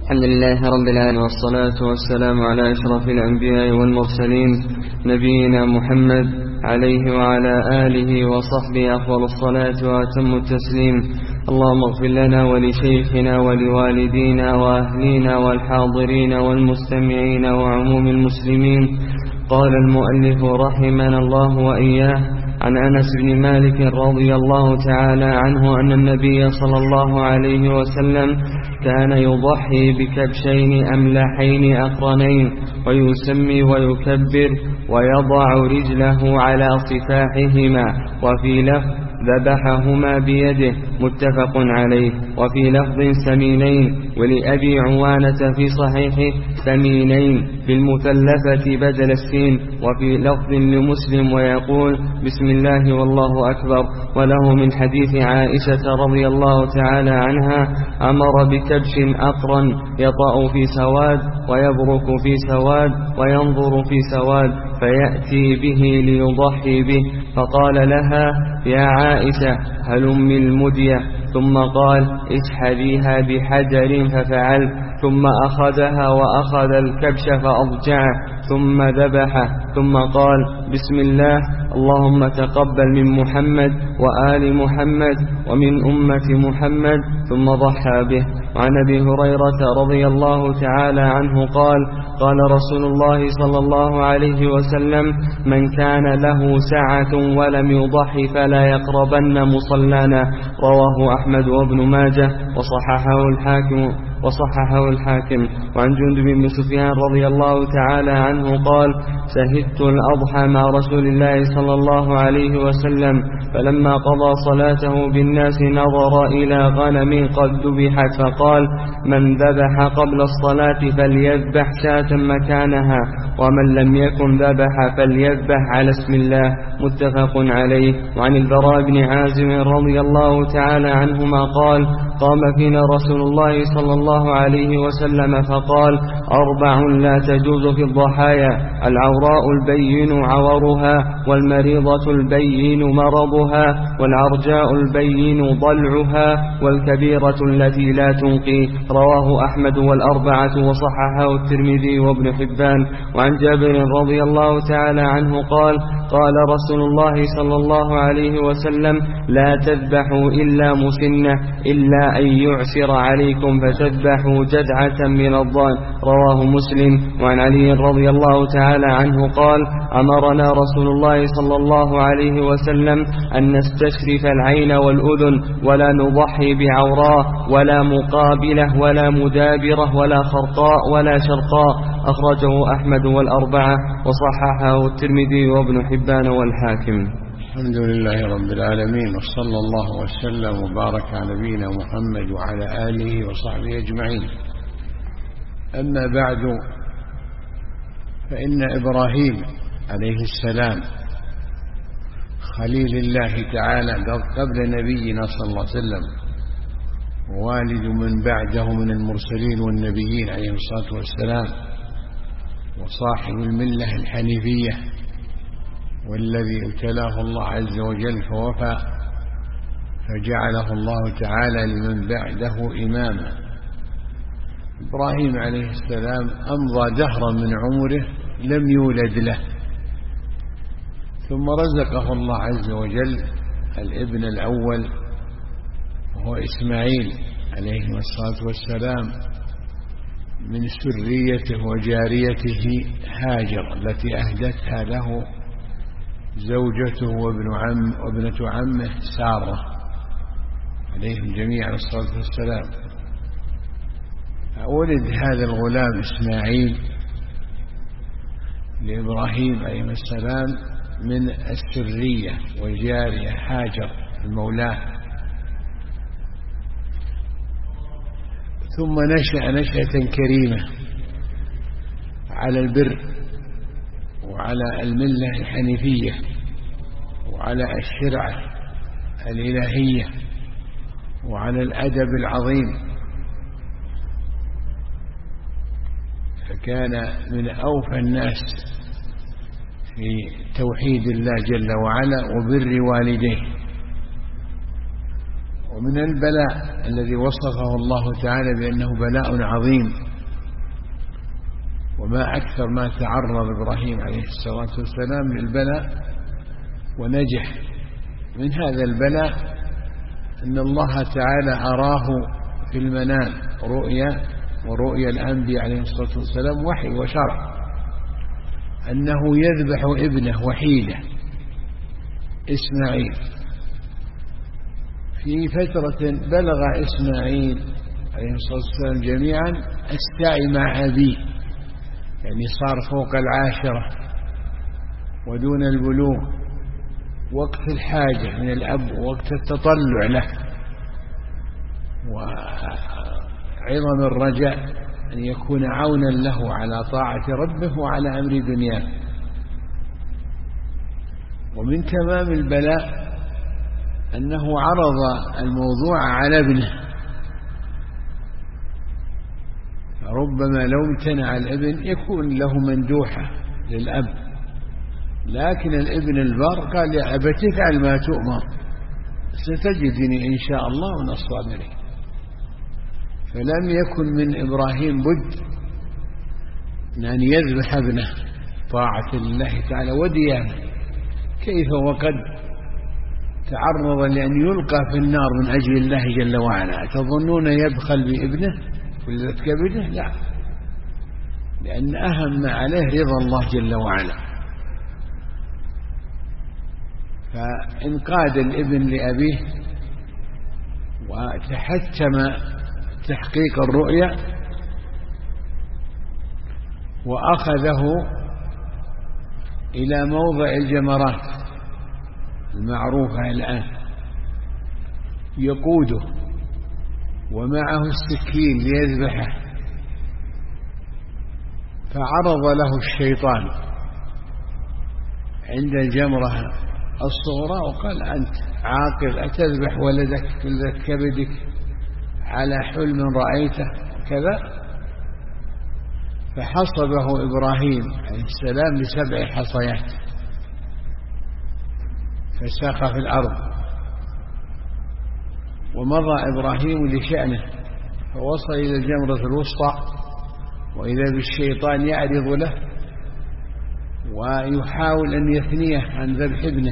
الحمد لله رب العالمين، والصلاة والسلام على أشرف الأنبياء والمرسلين نبينا محمد عليه وعلى آله وصحبه أفضل الصلاة وأتم التسليم. اللهم اغفر لنا ولشيخنا ولوالدينا وأهلينا والحاضرين والمستمعين وعموم المسلمين. قال المؤلف رحمنا الله وإياه عن أنس بن مالك رضي الله تعالى عنه أن النبي صلى الله عليه وسلم كان يضحي بكبشين أملحين أقرنين ويسمي ويكبر ويضع رجله على صفاحهما، وفي لفظ ذبحهما بيده، متفق عليه. وفي لفظ سمينين، ولأبي عوانة في صحيحه ثمينين بالمثلثة بدل السين. وفي لفظ لمسلم ويقول بسم الله والله أكبر. وله من حديث عائشة رضي الله تعالى عنها أمر بكبش أقرن يطأ في سواد ويبرك في سواد وينظر في سواد، فيأتي به ليضحي به، فقال لها يا عائشة هلم المدية، ثم قال اسحبيها بحجر، ففعلت، ثم أخذها وأخذ الكبش فأضجعه ثم ذبحه، ثم قال بسم الله اللهم تقبل من محمد وآل محمد ومن أمة محمد، ثم ضحى به. وعن أبي هريرة رضي الله تعالى عنه قال قال رسول الله صلى الله عليه وسلم من كان له سعة ولم يضحي فلا يقربن مصلانا. رواه أحمد وابن ماجه وصححه الحاكم. وعن جندب بن سفيان رضي الله تعالى عنه قال شهدت الأضحى مع رسول الله صلى الله عليه وسلم، فلما قضى صلاته بالناس نظر إلى غنم قد ذبحت، فقال من ذبح قبل الصلاة فليذبح شاة مكانها، ومن لم يكن ذبح فليذبح على اسم الله، متفق عليه. وعن البراء بن عازم رضي الله تعالى عنهما قال قام فينا رسول الله صلى الله عليه وسلم فقال أربع لا تجوز في الضحايا: العوراء البين عورها، والمريضة البين مرضها، والعرجاء البين ضلعها، والكبيرة التي لا تنقي. رواه أحمد والأربعة وصححه الترمذي وابن حبان. وعن جابر رضي الله تعالى عنه قال قال رسول الله صلى الله عليه وسلم لا تذبحوا إلا مسنة، إلا أن يعسر عليكم فتذبحوا جدعة من الضأن. رواه مسلم. وعن علي رضي الله تعالى عنه قال أمرنا رسول الله صلى الله عليه وسلم أن نستشرف العين والأذن، ولا نضحي بعوراء ولا مقابلة ولا مدابرة ولا خرقاء ولا شرقاء. أخرجه أحمد والأربعة وصححه الترمذي وابن حبان والحاكم. الحمد لله رب العالمين، وصلى الله وسلم وبارك على نبينا محمد وعلى آله وصحبه أجمعين. أما بعد، فإن إبراهيم عليه السلام خليل الله تعالى قبل نبينا صلى الله عليه وسلم، والد من بعده من المرسلين والنبيين عليه الصلاة والسلام، وصاحب الملة الحنيفية، والذي ابتلاه الله عز وجل فوفى، فجعله الله تعالى لمن بعده إماما. إبراهيم عليه السلام أمضى دهرا من عمره لم يولد له، ثم رزقه الله عز وجل الابن الأول وهو إسماعيل عليه الصلاة والسلام من سريته وجاريته هاجر التي أهدتها له زوجته وابنة عمه سارة عليهم جميعا الصلاة والسلام. ولد هذا الغلام إسماعيل لإبراهيم عليه السلام من السرية والجارية هاجر المولاه، ثم نشأ نشأة كريمة على البر وعلى الملة الحنيفية وعلى الشرعة الإلهية وعلى الأدب العظيم، فكان من أوفى الناس في توحيد الله جل وعلا وبر والديه. ومن البلاء الذي وصفه الله تعالى بأنه بلاء عظيم، وما أكثر ما تعرض إبراهيم عليه الصلاة والسلام للبلاء ونجح. من هذا البلاء أن الله تعالى أراه في المنام رؤيا، ورؤيا الأنبياء عليه الصلاة والسلام وحي وشرع، أنه يذبح ابنه وحيده إسماعيل. في فترة بلغ إسماعيل عليه الصلاة والسلام جميعا السعي مع أبيه، يعني صار فوق 10 ودون البلوغ، وقت الحاجة من الأب ووقت التطلع له، وعظم الرجاء أن يكون عونا له على طاعة ربه وعلى أمر دنياه. ومن تمام البلاء أنه عرض الموضوع على ابنه، فربما لو امتنع الابن يكون له مندوحة للأب، لكن الابن البار قال يا أبت افعل ما تؤمر ستجدني إن شاء الله من الصابرين. فلم يكن من إبراهيم بد أن يذبح ابنه طاعة لله تعالى وديانه، كيف وقد تعرض لأن يلقى في النار من أجل الله جل وعلا. تظنون يبخل بابنه ولذة كبده؟ لا، لأن أهم ما عليه رضا الله جل وعلا. فانقاد الابن لأبيه وتحتم تحقيق الرؤيا، وأخذه إلى موضع الجمرات المعروفة الآن يقوده ومعه السكين ليذبحه، فعرض له الشيطان عند الجمرة الصغرى وقال أنت عاقل أتذبح ولدك ولدة كبدك على حلم رأيته كذا؟ فحصبه إبراهيم عليه السلام ب7 حصيات فساق في الأرض، ومضى إبراهيم لشأنه فوصل إلى الجمرة الوسطى، وإذا بالشيطان يعرض له ويحاول أن يثنيه عن ذبح ابنه،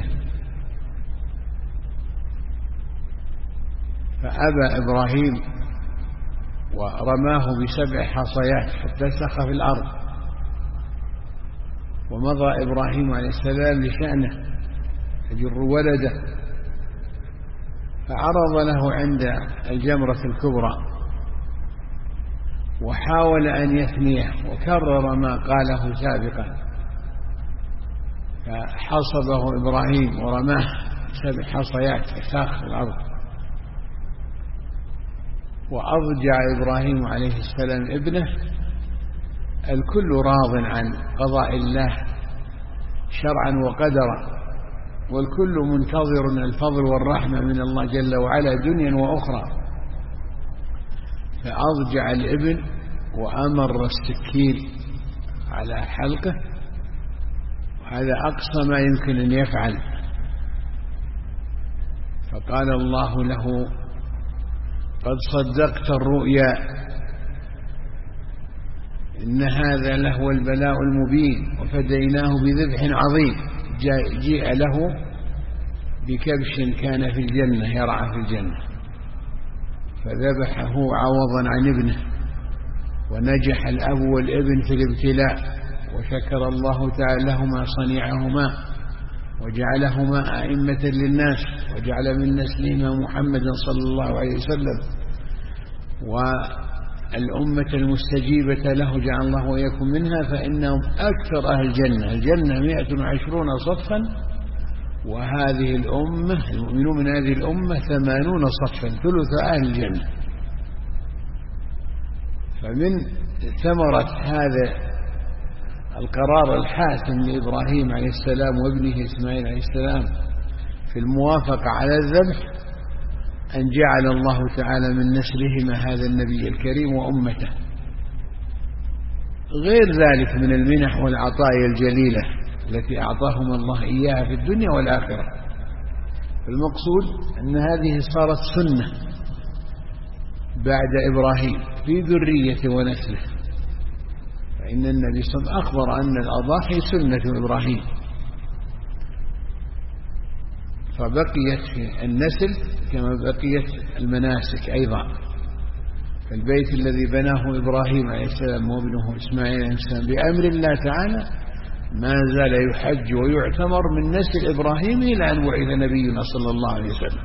فأبى إبراهيم ورماه ب7 حصيات حتى سخ في الأرض. ومضى إبراهيم عليه السلام لشأنه يجر ولده، فعرض له عند الجمرة الكبرى وحاول أن يثنيه وكرر ما قاله سابقا، فحصبه إبراهيم ورماه 7 حصيات فساخ في الأرض. وأضجع إبراهيم عليه السلام ابنه. الكل راض عن قضاء الله شرعا وقدرا، والكل منتظر الفضل والرحمة من الله جل وعلا دنيا وأخرى. فأضجع الابن وأمر السكين على حلقه، وهذا أقصى ما يمكن أن يفعل. فقال الله له قد صدقت الرؤيا إن هذا لهو البلاء المبين، وفديناه بذبح عظيم. جيء له بكبش كان في الجنة يرعى في الجنة فذبحه عوضا عن ابنه، ونجح الأب والابن في الابتلاء، وشكر الله تعالى لهما صنيعهما وجعلهما أئمة للناس، وجعل من نسلهما محمدا صلى الله عليه وسلم، والأمة المستجيبة له جعل الله وإياكم منها، فإنهم أكثر أهل الجنة. الجنة 120 صفا، وهذه الأمة المؤمنون من هذه الأمة 80 صفا، ثلث أهل الجنة. فمن ثمرة هذا القرار الحاسم لإبراهيم عليه السلام وابنه إسماعيل عليه السلام في الموافقة على الذبح أن جعل الله تعالى من نسلهما هذا النبي الكريم وأمته. غير ذلك من المنح والعطايا الجليلة التي أعطاهما الله إياها في الدنيا والآخرة. المقصود أن هذه صارت سنة بعد إبراهيم في ذرية ونسله، فإن النبي صلى الله عليه وسلم أخبر أن الأضاحي سنة إبراهيم، فبقيت في النسل كما بقيت المناسك أيضا. فالبيت الذي بناه إبراهيم عليه السلام وابنه إسماعيل عليه السلام بأمر الله تعالى ما زال يحج ويعتمر من نسل إبراهيم إلى أن بعث نبينا صلى الله عليه وسلم،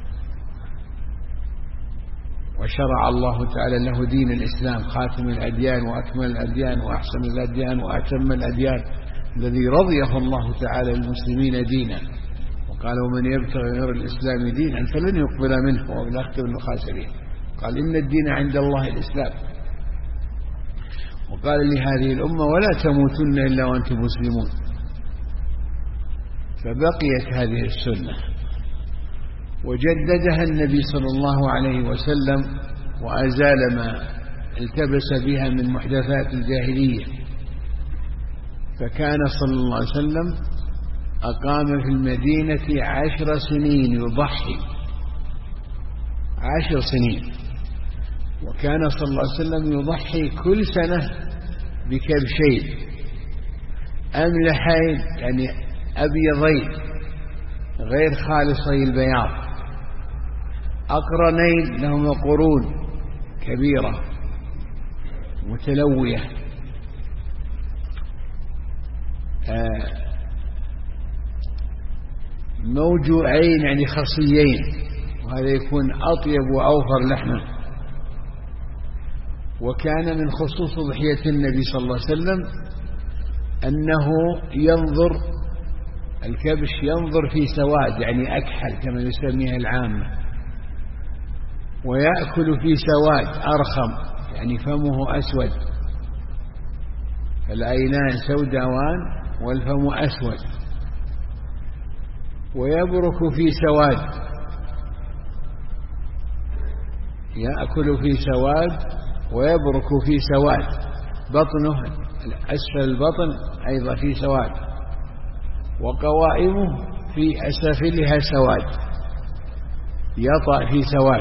وشرع الله تعالى له دين الإسلام خاتم الأديان وأكمل الأديان وأحسن الأديان وأتم الأديان، الذي رضيه الله تعالى للمسلمين دينا، وقال ومن يبتغي غير الإسلام دينا فلن يقبل منه وهو في الآخرة من الخاسرين. قال إن الدين عند الله الإسلام، وقال لهذه الأمة ولا تموتن إلا وأنتم مسلمون. فبقيت هذه السنة وجددها النبي صلى الله عليه وسلم وأزال ما التبس بها من محدثات الجاهلية. فكان صلى الله عليه وسلم أقام في المدينة 10 سنين يضحي، 10 سنين، وكان صلى الله عليه وسلم يضحي كل سنة بكبشين أملحين يعني أبيضين غير خالصي البياض، أقرنين لهما قرون كبيرة متلوية، موجوعين يعني خصيين، وهذا يكون أطيب وأوفر لحما. وكان من خصوص ضحية النبي صلى الله عليه وسلم أنه ينظر الكبش ينظر في سواد يعني أكحل كما يسميها العامة، ويأكل في سواد أرخم يعني فمه أسود، العينان سوداوان والفم أسود، ويبرك في سواد، يأكل في سواد ويبرك في سواد، بطنه أسفل البطن أيضا في سواد، وقوائمه في أسافلها سواد، يطأ في سواد.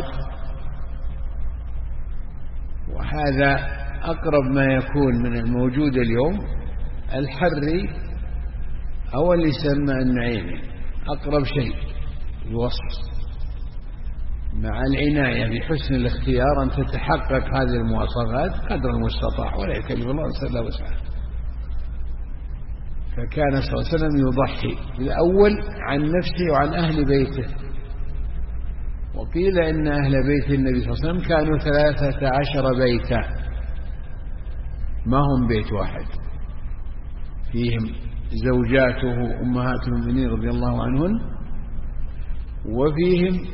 وهذا أقرب ما يكون من الموجود اليوم، الحري أو اللي يسمى النعيمي أقرب شيء الوصف، مع العناية بحسن الاختيار أن تتحقق هذه المواصفات قدر المستطاع ولا يكلف الله إلا وسعه. فكان صلى الله عليه وسلم يضحي الأول عن نفسه وعن أهل بيته، وقيل إن أهل بيت النبي صلى الله عليه وسلم كانوا 13 بيتا، ما هم بيت واحد، فيهم زوجاته أمهات المؤمنين رضي الله عنهن، وفيهم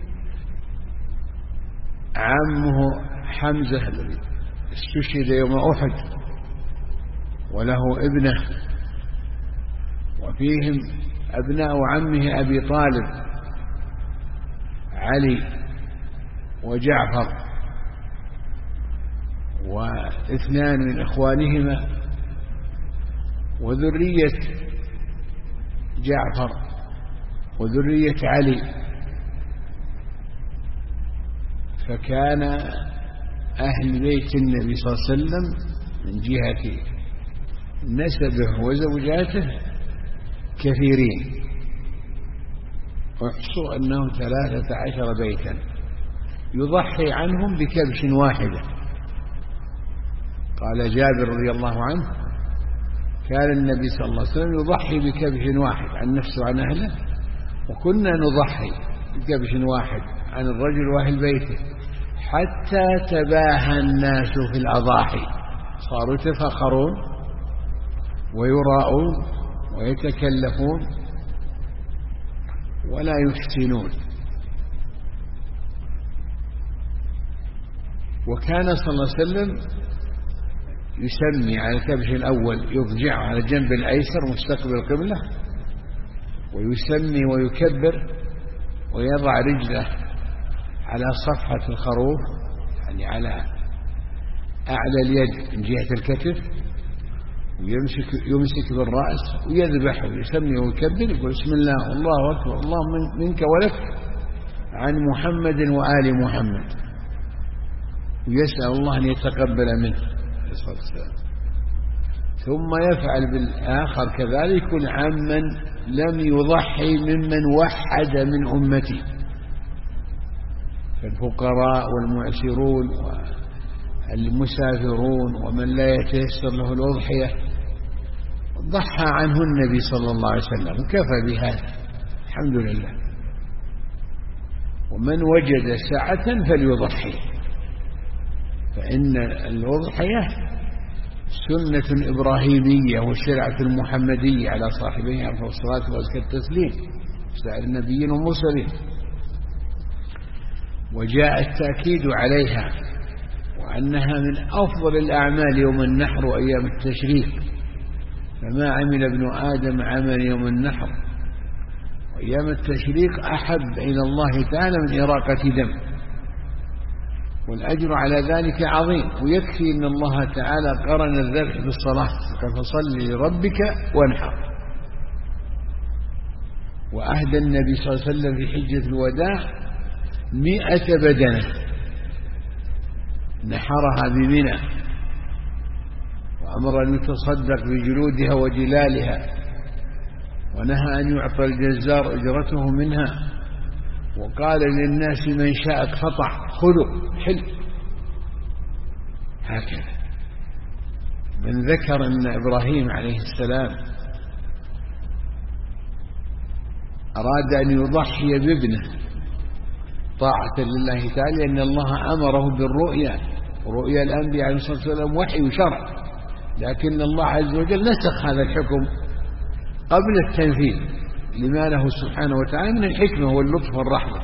عمه حمزة الذي استشهد يوم أحد وله ابنه، وفيهم أبناء عمه أبي طالب علي وجعفر، واثنان من إخوانهما، وذرية جعفر وذرية علي. فكان أهل بيت النبي صلى الله عليه وسلم من جهة نسبه وزوجاته كثيرين، واحصوا أنه 13 بيتا يضحي عنهم بكبش واحدة. قال جابر رضي الله عنه كان النبي صلى الله عليه وسلم يضحي بكبش واحد عن نفسه وعن أهله، وكنا نضحي بكبش واحد عن الرجل وأهل بيته، حتى تباهى الناس في الأضاحي، صاروا يتفاخرون ويراءون ويتكلفون ولا يحسنون. وكان صلى الله عليه وسلم يسمي على الكبش الأول، يضجعه على الجنب الأيسر مستقبل القبلة، ويسمي ويكبر ويضع رجله على صفحة الخروف يعني على أعلى اليد من جهة الكتف، ويمسك بالرأس ويذبح ويسمي ويكبر، يقول بسم الله والله أكبر اللهم منك ولك عن محمد وآل محمد، ويسأل الله أن يتقبل منه عليه الصلاة والسلام. ثم يفعل بالآخر كذلك عمن لم يضحي ممن وحد من أمتي، فالفقراء والمعسرون والمسافرون ومن لا يتيسر له الأضحية ضحى عنه النبي صلى الله عليه وسلم وكفى بهذا الحمد لله. ومن وجد سعة فليضحي، فإن الأضحية سنة إبراهيمية والشرعة المحمدية على صاحبيه أفضل الصلاة وأزكى التسليم سائر النبيين والمرسلين، وجاء التأكيد عليها وأنها من أفضل الأعمال يوم النحر وأيام التشريق، فما عمل ابن آدم عمل يوم النحر وأيام التشريق أحب إلى الله تعالى من إراقة دم، والأجر على ذلك عظيم. ويكفي أن الله تعالى قرن الذبح بالصلاة، فصل لربك وانحر. وأهدى النبي صلى الله عليه وسلم في حجة الوداع 100 بدنة نحرها بمنى، وأمر أن يتصدق بجلودها وجلالها، ونهى أن يعطى الجزار أجرته منها، وقال للناس من شاء فطع خذوا حل. هكذا من ذكر أن إبراهيم عليه السلام أراد أن يضحي بابنه طاعة لله تعالى، لأن الله أمره بالرؤيا، ورؤيا الأنبياء عليه الصلاة والسلام وحي وشرع، لكن الله عز وجل نسخ هذا الحكم قبل التنفيذ لما له سبحانه وتعالى من الحكمة واللطف والرحمة،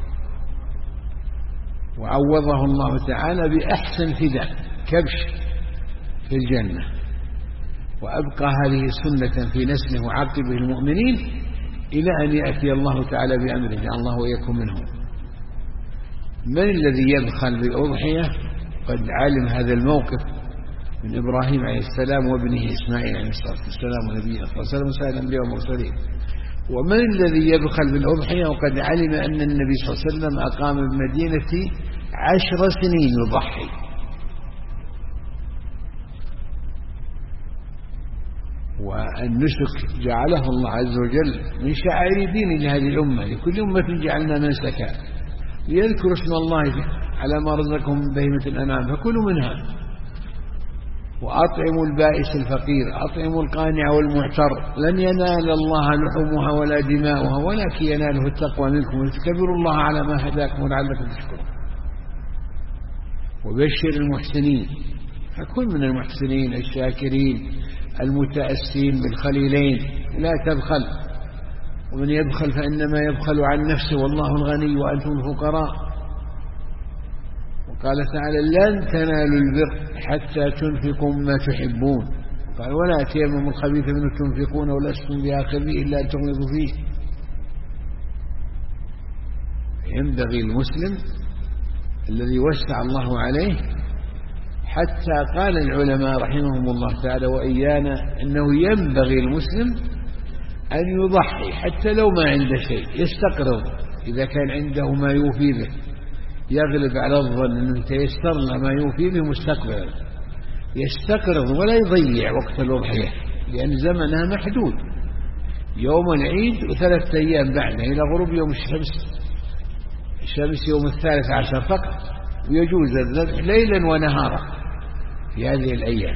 وعوضه الله تعالى بأحسن فداء كبش في الجنة، وأبقى هذه سنة في نسله وعقبه المؤمنين إلى أن يأتي الله تعالى بأمره، جعل الله وإياكم منهم. من الذي يبخل بالأضحية؟ قد علم هذا الموقف من إبراهيم عليه السلام وابنه إسماعيل عليه الصلاة والسلام ونبينا صلى الله عليه وسلم وسائر الأنبياء والمرسلين. ومن الذي يبخل بالأضحية وقد علم أن النبي صلى الله عليه وسلم أقام بالمدينة 10 سنين يضحي، والنسك جعله الله عز وجل من شعائر دين لهذه الأمة، لكل أمة جعلنا منسكا ليذكروا اسم الله على ما رزقهم من بهيمة الأنعام فكلوا منها، وأطعموا البائس الفقير، أطعموا القانع والمعتر، لن ينال الله لحومها ولا دماؤها ولكن يناله التقوى منكم وتكبروا الله على ما هداكم ولعلكم تشكرون. وبشر المحسنين، فكن من المحسنين الشاكرين المتأسين بالخليلين، لا تبخل، ومن يبخل فإنما يبخل عن نفسه والله الغني وأنتم الفقراء. وقال تعالى لن تنالوا البر حتى تنفقوا مما تحبون، قال ولا تيمموا الخبيث منه تنفقون ولستم بآخذيه إلا أن تغمضوا فيه. ينبغي المسلم الذي وسع الله عليه، حتى قال العلماء رحمهم الله تعالى وإيانا إنه ينبغي المسلم أن يضحي حتى لو ما عنده شيء، يستقرض إذا كان عنده ما يوفي به، يغلب على الظن أنه يتيسر له ما يوفي به مستقبلا، يستقرض ولا يضيع وقت الأضحية لأن زمنها محدود، يوم العيد و3 أيام بعده إلى غروب يوم الشمس يوم 13 فقط، ويجوز الذبح ليلا ونهارا في هذه الأيام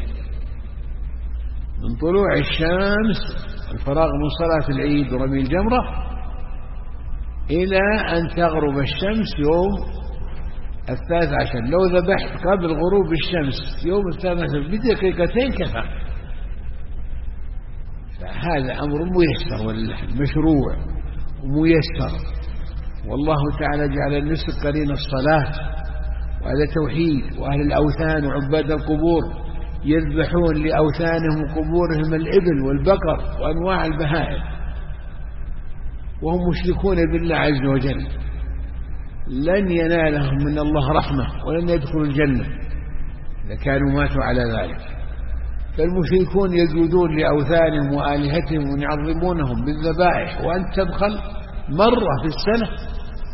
من طلوع الشمس الفراغ من صلاة العيد ورمي الجمرة إلى أن تغرب الشمس يوم 13. لو ذبحت قبل غروب الشمس يوم 13 بدقيقتين كفى، فهذا أمر ميسر مشروع وميسر. والله تعالى جعل النسك قرين الصلاة، وهذا توحيد. وأهل الأوثان وعباد القبور يذبحون لأوثانهم وقبورهم الإبل والبقر وأنواع البهائم وهم مشركون بالله عز وجل، لن ينالهم من الله رحمة ولن يدخلوا الجنة إذا كانوا ماتوا على ذلك. فالمشركون يسجدون لأوثانهم وآلهتهم ويعظمونهم بالذبائح، وأنت تبخل مرة في السنة.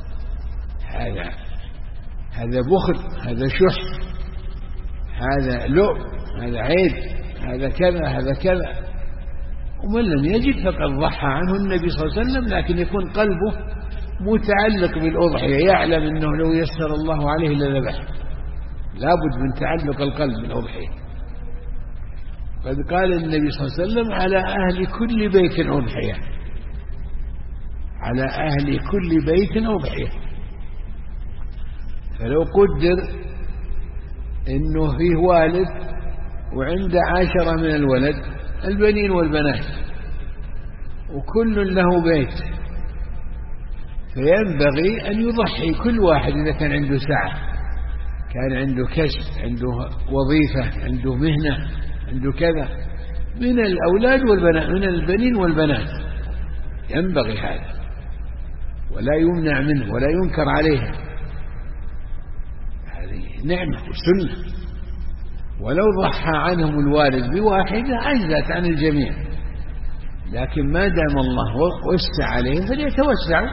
هذا بخل، هذا شح، هذا لؤم، هذا عيب، هذا كذا، هذا كذا. ومن لم يجد فقد ضحى عنه النبي صلى الله عليه وسلم، لكن يكون قلبه متعلق بالأضحية، يعلم أنه لو يسر الله عليه لذبح. لابد من تعلق القلب بالأضحية. قد قال النبي صلى الله عليه وسلم: على أهل كل بيت أضحية، على أهل كل بيت أضحية. فلو قدر إنه فيه والد وعنده 10 من الولد، البنين والبنات، وكل له بيت، فينبغي أن يضحي كل واحد إذا كان عنده سعة، كان عنده كسب، عنده وظيفة، عنده مهنة، عنده كذا، من الأولاد والبنات، من البنين والبنات، ينبغي هذا ولا يمنع منه ولا ينكر عليه. هذه نعمة وسنة. ولو ضحى عنهم الوالد بواحدة أجزت عن الجميع، لكن ما دام الله وسع عليهم فليتوسعوا،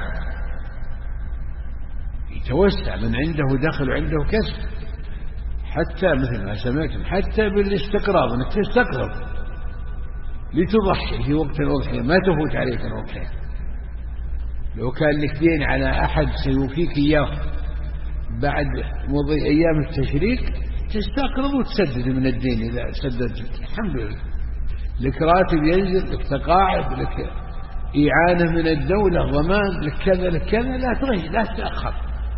يتوسع من عنده دخل وعنده كسب، حتى مثل ما سمعتم حتى بالاستقراض، انك تستقرض لتضحي في وقت الأضحية، ما تفوت عليك الأضحية. لو كان لك دين على أحد سيوفيك إياه بعد مضي أيام التشريك، تستقرض وتسدد من الدين. إذا سددت الحمد لله، لك راتب ينزل، لك تقاعد، لك إعانة من الدولة، ضمان، لك كذا لك كذا، لا تغير، لا تتأخر.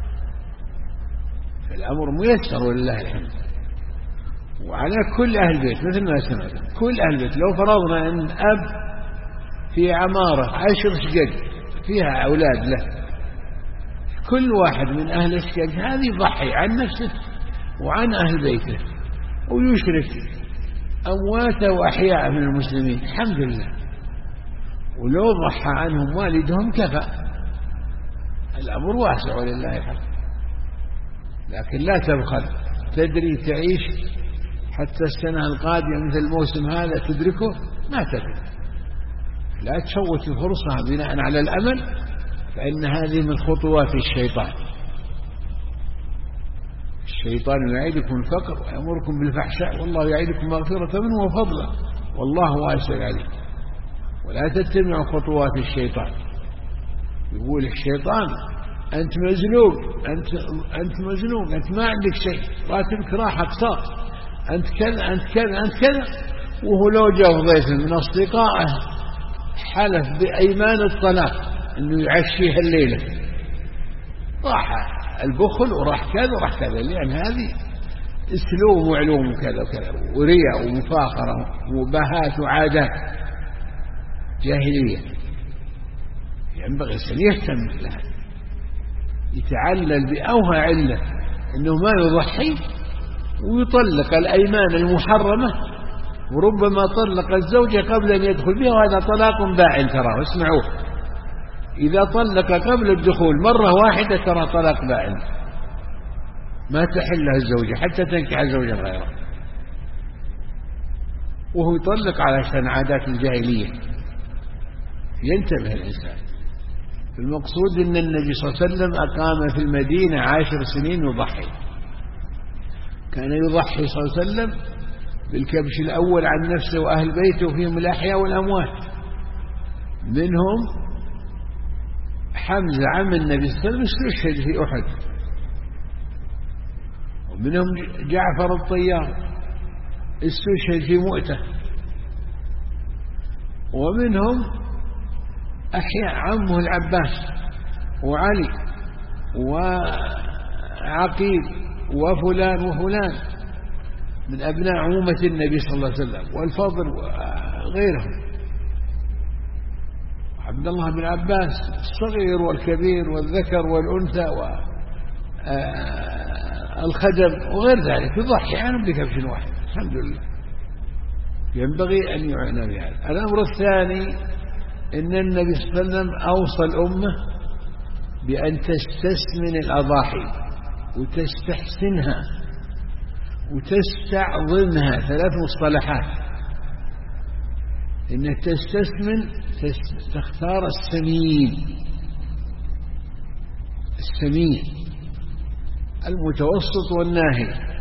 الأمر ميسر ولله الحمد. وعلى كل أهل البيت مثل ما سمعت، كل أهل البيت لو فرضنا أن أب في عمارة 10 شقق فيها أولاد له، كل واحد من أهل الشقق هذه يضحي عن نفسه وعن أهل بيته، ويشرك أموات وأحياء من المسلمين، الحمد لله. ولو ضحى عنهم والدهم كفى. الأمر واسع ولله الحمد. لكن لا تبخل، تدري تعيش حتى السنة القادمة مثل الموسم هذا تدركه، ما تدري. لا تفوت الفرصة بناء على الأمل، فإن هذه من خطوات الشيطان. الشيطان يعيدكم الفقر ويأمركم بالفحشاء، والله يعيدكم مغفرة منه وفضلا، والله واسع عليم. ولا تتبعوا خطوات الشيطان. يقول الشيطان: أنت مزنوق، أنت مزنوق، أنت ما عندك شيء، راتبك راح أقساط، أنت كذا، أنت كذا، أنت كذا. وهو لو جاء ضيف من أصدقائه حلف بأيمان الطلاق أنه يعشيها الليلة، راح البخل وراح كذا وراح كذا، لأن هذه اسلوب وعلوم وكذا وكذا، ورياء ومفاخرة وبهات وعادات جاهلية. ينبغي أن يهتم لها، يتعلل بأوهى علة أنه ما يضحي ويطلق الأيمان المحرمة، وربما طلق الزوجة قبل أن يدخل بها، وهذا طلاق باعن. ترى اسمعوه، إذا طلق قبل الدخول مرة واحدة ترى طلاق باعن، ما تحلها الزوجة حتى تنكح زوجا غيره، وهو يطلق على عادات الجاهلية. ينتبه الإنسان. المقصود أن النبي صلى الله عليه وسلم أقام في المدينة 10 سنين يضحي. كان يضحي صلى الله عليه وسلم بالكبش الأول عن نفسه وأهل بيته، وفيهم الأحياء والأموات. منهم حمزة عم النبي صلى الله عليه وسلم استشهد في أحد، ومنهم جعفر الطيار استشهد في مؤتة، ومنهم أحياء عمه العباس وعلي وعقيل وفلان وفلان من أبناء عمومة النبي صلى الله عليه وسلم، والفضل وغيرهم، عبد الله بن عباس الصغير والكبير والذكر والأنثى والخدم وغير ذلك، يضحي عنهم بكبش واحد. الحمد لله. ينبغي أن يعنى بهذا. الأمر الثاني إن النبي صلى الله عليه وسلم أوصى الأمة بأن تستثمن الأضاحي وتستحسنها وتستعظمها، 3 مصطلحات: إنك تستثمن تختار السمين المتوسط والناهي.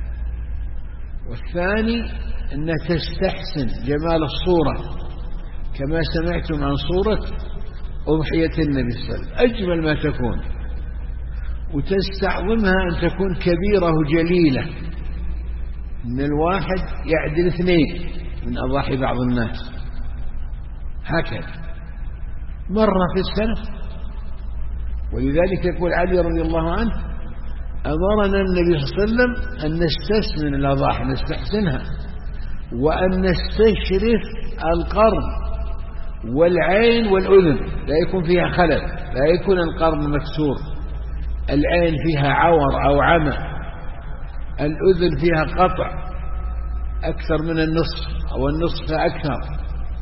والثاني أنك تستحسن جمال الصورة، كما سمعتم عن صورة أضحية النبي صلى الله عليه وسلم أجمل ما تكون، وتستعظمها أن تكون كبيرة وجليلة، من الواحد يعدل 2 من أضاحي بعض الناس، هكذا مرة في السنة. ولذلك يقول علي رضي الله عنه: أمرنا النبي صلى الله عليه وسلم أن نستثمن الأضاحي، نستحسنها، وأن نستشرف القرن والعين والأذن، لا يكون فيها خلل، لا يكون القرن مكسور، العين فيها عور أو عمى، الأذن فيها قطع أكثر من النصف أو النصف أكثر،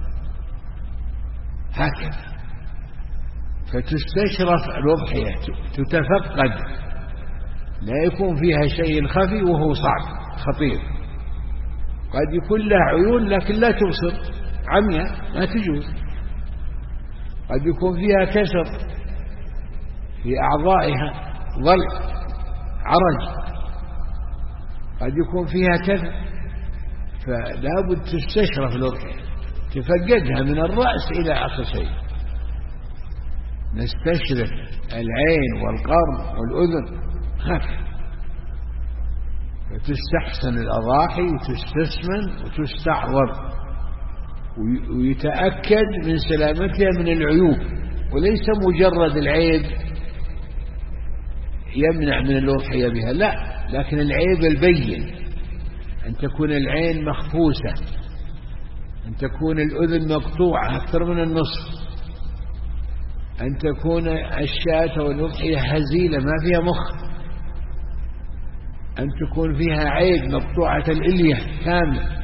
هكذا. فتستشرف الأضحية، تتفقد، لا يكون فيها شيء خفي وهو صعب خطير. قد يكون لها عيون لكن لا تبصر، عمياء ما تجوز. قد يكون فيها كسر في أعضائها، ضلع، عرج، قد يكون فيها كذا، فلا بد تستشرف الأضحية، تفقدها من الرأس إلى آخر شيء. نستشرف العين والقرن والأذن، هكذا. وتستحسن الأضاحي وتستثمن وتستعظم، ويتأكد من سلامتها من العيوب، وليس مجرد العيب يمنع من الأضحية بها، لا، لكن العيب البين، أن تكون العين مخفوسة، أن تكون الأذن مقطوعة أكثر من النصف، أن تكون الشاة والأضحية هزيلة ما فيها مخ، أن تكون فيها عيب مقطوعة الإلية كاملة،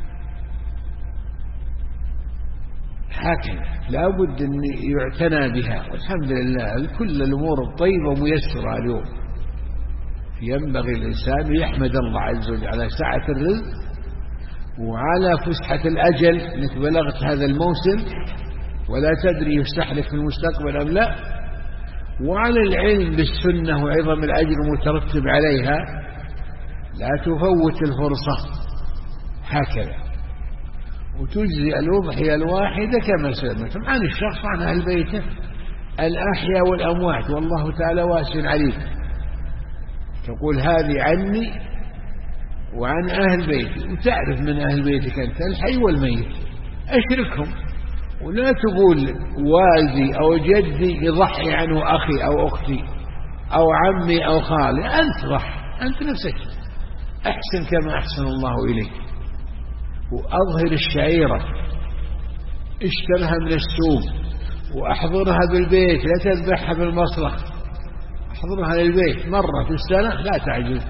هكذا. لا بد أن يعتنى بها. والحمد لله كل الأمور الطيبة ميسرة اليوم. ينبغي الإنسان يحمد الله عز وجل على سعة الرزق وعلى فسحة الأجل، أنك بلغت هذا الموسم ولا تدري يفتح لك في المستقبل أم لا، وعلى العلم بالسنة وعظم الأجر المترتب عليها، لا تفوت الفرصة، هكذا. وتجزي الأضحية الواحدة كما سمعت عن الشخص عن أهل بيته الأحياء والأموات، والله تعالى واسع عليم. تقول هذه عني وعن أهل بيتي، وتعرف من أهل بيتك أنت الحي والميت، أشركهم. ولا تقول والدي أو جدي يضحي عنه أخي أو أختي أو عمي أو خالي، أنت ضحي، أنت نفسك أحسن كما أحسن الله إليك. وأظهر الشعيرة، اشترها من السوق وأحضرها بالبيت، لا تذبحها بالمصرخ، احضرها للبيت مرة في السنة، لا تعجز.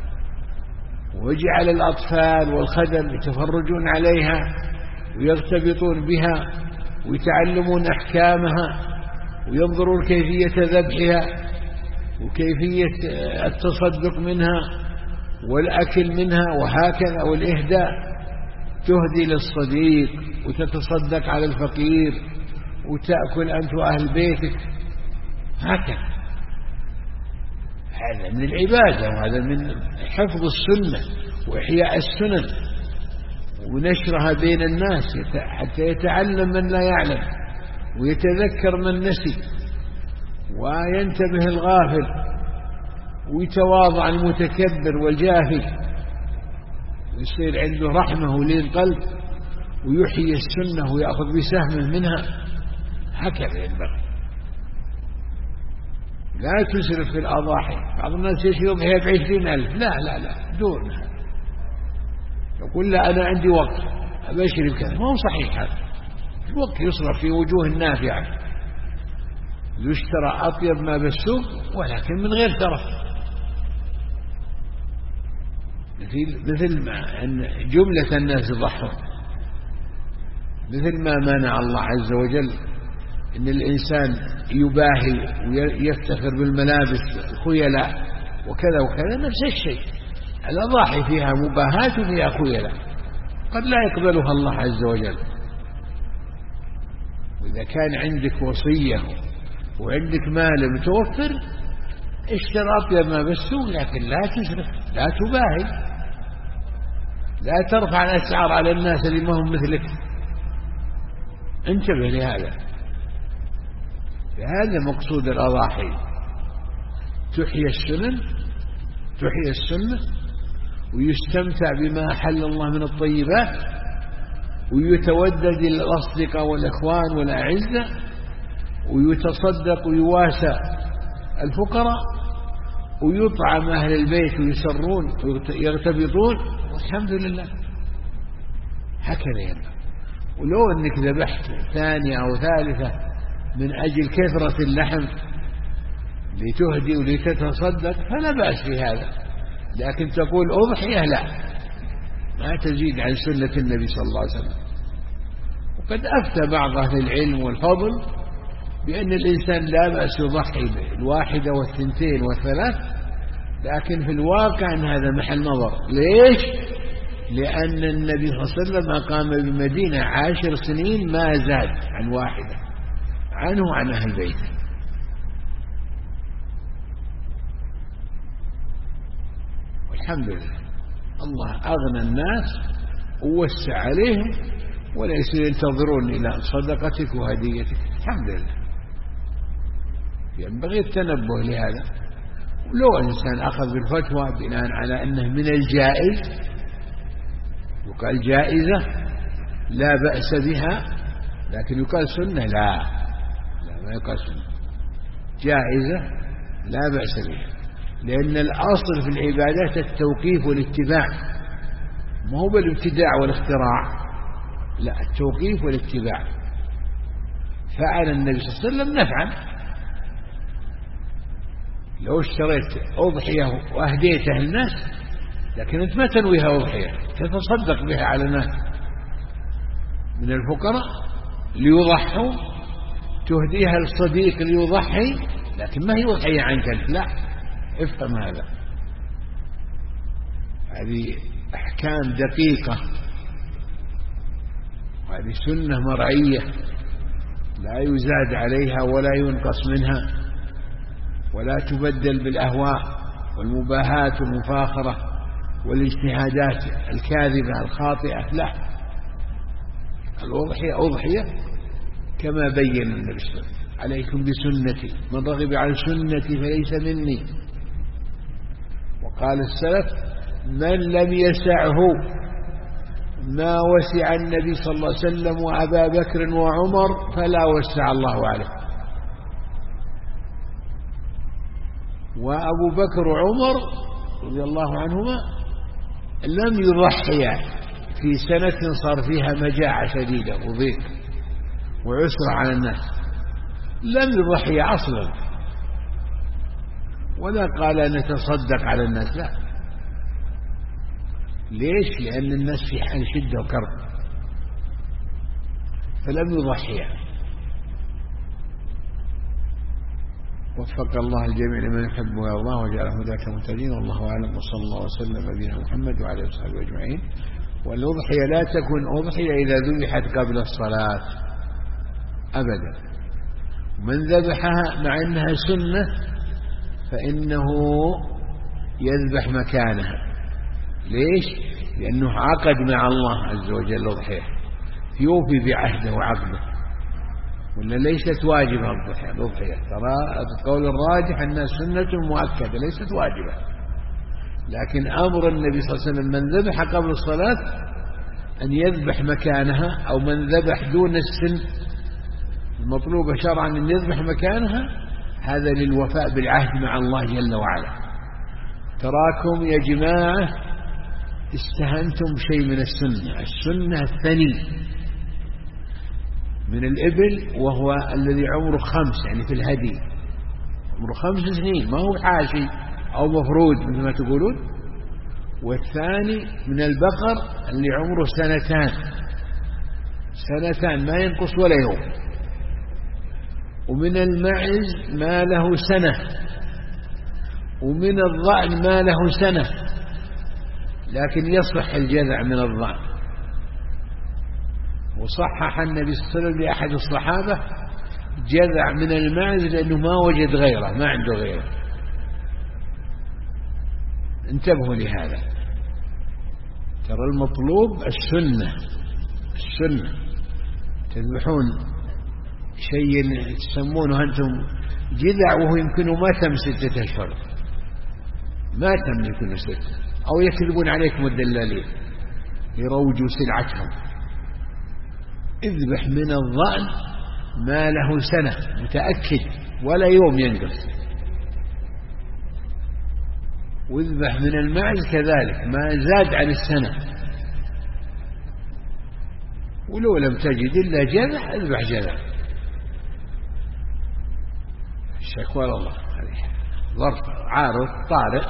واجعل الأطفال والخدم يتفرجون عليها ويرتبطون بها ويتعلمون أحكامها وينظرون كيفية ذبحها وكيفية التصدق منها والأكل منها وهكذا، والإهداء، تهدي للصديق وتتصدق على الفقير وتأكل أنت وأهل بيتك، هكذا. هذا من العبادة، وهذا من حفظ السنة وإحياء السنن ونشرها بين الناس حتى يتعلم من لا يعلم ويتذكر من نسي وينتبه الغافل ويتواضع المتكبر والجافي، ويصير عنده رحمة ولين قلب ويحيي السنة ويأخذ بسهم منها، هكذا ينبغي. لا تسرف في الأضاحي. بعض الناس يضحي ب20,000، لا لا لا، دون هذا. يقول لا أنا عندي وقت أبشر بكذا، ما هو صحيح هذا. الوقت يصرف في وجوه النافعة، يشترى أطيب ما بالسوق ولكن من غير ترف، مثل ما أن جملة الناس يضحون، مثل ما منع الله عز وجل إن الإنسان يباهي ويفتخر بالملابس الخيلاء وكذا وكذا، نفس الشيء الأضاحي فيها مباهاة وفيها خيلاء، قد لا يقبلها الله عز وجل. وإذا كان عندك وصية وعندك مال متوفر اشترى أطيب ما بالسوق، لكن لا تسرف، لا تباهي، لا ترفع الأسعار على الناس اللي ما هم مثلك. انتبه لهذا. هذا مقصود الأضاحي، تحيي السنة ويستمتع بما أحل الله من الطيبات، ويتودد الأصدقاء والإخوان والأعزة، ويتصدق ويواسى الفقراء، ويطعم أهل البيت ويسرون ويغتبطون، والحمد لله. هكذا يعني. ولو أنك ذبحت ثانية أو ثالثة من أجل كثرة اللحم لتهدي ولتتصدق فلا بأس في هذا، لكن تقول أضحية لا، ما تزيد عن سنة النبي صلى الله عليه وسلم. وقد أفتى بعض أهل العلم والفضل بأن الإنسان لا بأس يضحي بالواحدة والثنتين والثلاث، لكن في الواقع أن هذا محل نظر. ليش؟ لأن النبي صلى الله عليه وسلم أقام بمدينة 10 سنين ما زاد عن واحدة، عنه وعن أهل بيته. والحمد لله، الله أغنى الناس ووسع عليهم، وليسوا ينتظرون إلى صدقتك وهديتك. الحمد لله. ينبغي التنبه لهذا. ولو الإنسان أخذ بالفتوى بناء على أنه من الجائز، يقال جائزة لا بأس بها، لكن يقال سنة لا ما يقال سنة، جائزة لا بأس بها، لأن الأصل في العبادات التوقيف والاتباع، ما هو بالابتداع والاختراع، لا، التوقيف والاتباع. فعل النبي صلى الله عليه وسلم نفعا. لو اشتريت أضحية وأهديتها للناس، لكن أنت ما تنويها أضحية، تتصدق بها على الناس من الفقراء ليضحوا، تهديها للصديق ليضحي، لكن ما هي أضحية عنك أنت، لا. افهم هذا. هذه أحكام دقيقة، وهذه سنة مرعية لا يزاد عليها ولا ينقص منها، ولا تبدل بالأهواء والمباهات والمفاخرة والاجتهادات الكاذبة الخاطئة، لا. الأضحية أضحية كما بين النبي صلى الله عليه وسلم: عليكم بسنتي، من رغب عن سنتي فليس مني. وقال السلف: من لم يسعه ما وسع النبي صلى الله عليه وسلم وأبا بكر وعمر فلا وسع الله عليه. وأبو بكر وعمر رضي الله عنهما لم يضحيا في سنة صار فيها مجاعة شديدة وضيق وعسر على الناس، لم يضحيا أصلا، ولا قال نتصدق على الناس، لا. ليش؟ لأن الناس في حال شدة وكرب، فلم يضحيا. وفق الله الجميع لمن يحب ويرضاه وجعله هداة مهتدين، والله أعلم، وصلى الله وسلم على نبينا محمد وعلى آله وصحبه أجمعين. والأضحية لا تكون أضحية إذا ذبحت قبل الصلاة أبدا. ومن ذبحها مع أنها سنة فإنه يذبح مكانها. ليش؟ لأنه عقد مع الله عز وجل الأضحية، يوفي بعهده وعقده، ولا ليست واجبة الأضحية. ترى القول الراجح أنها سنة مؤكدة ليست واجبة، لكن أمر النبي صلى الله عليه وسلم من ذبح قبل الصلاة أن يذبح مكانها، أو من ذبح دون السن المطلوبة شرعا أن يذبح مكانها، هذا للوفاء بالعهد مع الله جل وعلا. تراكم يا جماعة استهنتم شيء من السنة الثاني من الإبل، وهو الذي عمره 5، يعني في الهدي عمره 5 سنين، ما هو حاشي أو مفروض مثل ما تقولون. والثاني من البقر اللي عمره 2 ما ينقص ولا يوم. ومن المعز ما له 1 سنة، ومن الضأن ما له 1 سنة، لكن يصح الجذع من الضأن. وصحح النبي صلى الله عليه وسلم لأحد الصحابة جذع من الماعز لأنه ما وجد غيره، ما عنده غيره. انتبهوا لهذا، ترى المطلوب السنة. تذبحون شيء تسمونه أنتم جذع وهو يمكنه ما تم 6 أشهر، ما تم يمكنه 6، أو يكذبون عليكم الدلالين يروجوا سلعتهم. اذبح من الضأن ما له سنة متأكد ولا يوم ينقص، واذبح من الماعز كذلك ما زاد عن السنة، ولو لم تجد إلا جذع اذبح جذع. الشكوى الله ظرف عارض طارئ،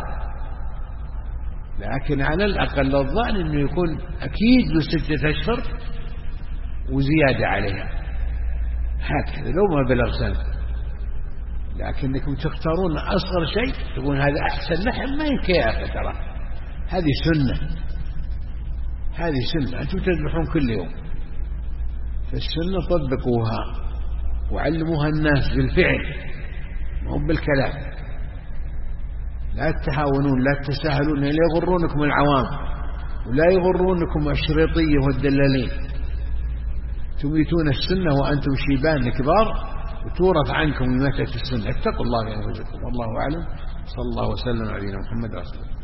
لكن على الأقل الظن أنه يكون أكيد له 6 أشهر وزيادة عليها، هكذا لو ما بلغ سنة. لكنكم تختارون أصغر شيء تقول هذا أحسن لحم، ما يمكن يا أخي، ترى هذه سنة، أنتم تذبحون كل يوم، فالسنة طبقوها وعلموها الناس بالفعل مو بالكلام. لا تتهاونون، لا تتساهلون، لا يغرونكم العوام ولا يغرونكم الشريطية والدلالين، تميتون السنة وأنتم شيبان كبار وتورث عنكم مماتة السنة. اتقوا الله في أنفسكم، والله أعلم. صلى الله وسلم على نبينا محمد رسول الله.